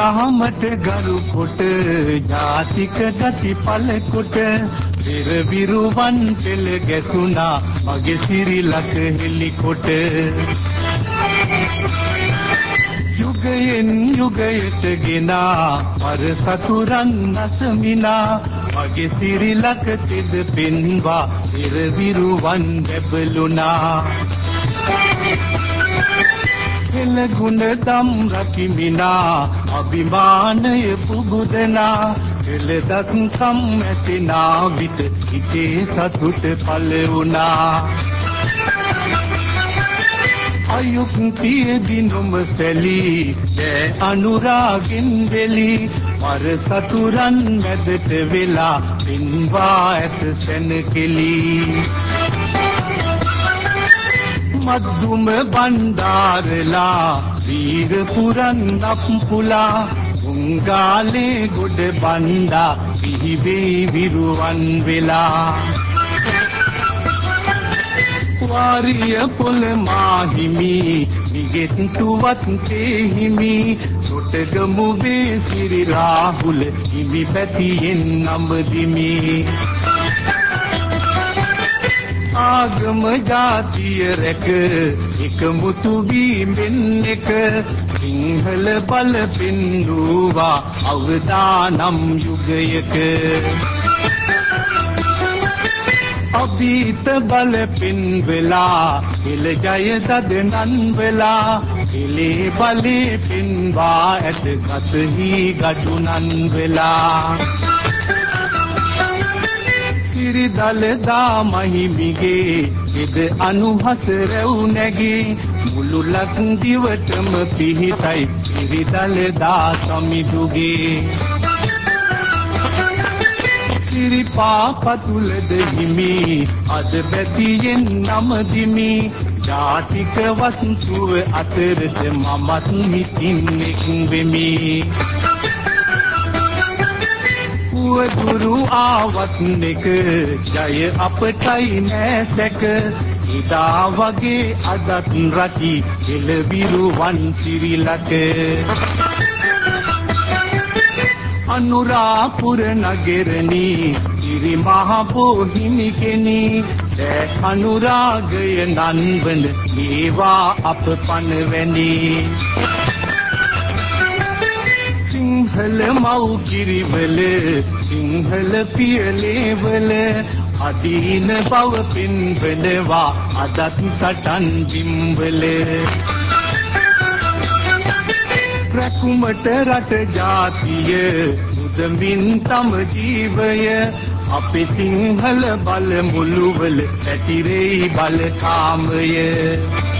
දහමට ගරු කොට ජාතික ගති පළ කොට පෙර විරුවන් පෙළ ගැසුණා මගේ සිරිලක හෙලිකොට යුගයෙන් යුගයට ගෙනා පර සතුරන් නැසමිනා මගේ සිරිලක තෙද පෙන්වා පෙර විරුවන් බැබළුණා හෙළ ගුණ දම් රකිමිනා අභිමානය පුබුදනා හෙළ දස්කම් ඇතිනා විට හිතේ සතුට පළ වුණා අයුක්තිය දිනුම සැලී ජය අනුරාගෙන් වෙලී පර සතුරන් මැදට වෙලා පින්වා ඇත සැනකෙලී මද්දුම බණ්ඩාරලා වීර පුරන් අප්පුලා උංගාලේ ගොඩ බණ්ඩා පිහිවේ විරුවන් වෙලා වාරිය පොළ මාහිමි නිගෙත්තුවත් තේහිමි සොටගමු වේ සිරි රාහුල හිමි පැතියෙන් නම්දිමි ආගම ජාතිය රැක එකමුතු වීමෙන් එක සිංහල බල පින්නුවා අවදානම් යුගයක අභීත බල පින් වෙලා එල ජය දදනන් වෙලා එලේ බලේ පින්වා ඇත ගතහි ගඩුනන් වෙලා සිරිදලදා මහිමිගේ එද අනුහස රැව් නැගේ මුළු ලක්දිවටම පිහිටයි සිරිදලදා සමිඳුගේ සිරිපා පතුලද හිමි අද බැතියෙන් නමදිමි ජාතික වස්තුව අතරට මමත් හිතින් එක් වෙමි දුරු ආවත් එක ජය අපටයි නැසක ඉදා වගේ අදත් රටි එළවිරුවන් සිරිලක අනුරාපුර නගරණි සිරි මහ බෝහිමි කෙනි සේ අනුරාගය නන්වන ඒවා අප පනවැනි සිංහල මව් කිරිවල සිංහල පියලේවල අදීන බව පින්වනවා අදත් සටන් බිම්වල රැකුමට රට ජාතිය මුදමින් තම ජීවය අපේ සිංහල බල මුළුවල පැතිරෙයි බලකාමය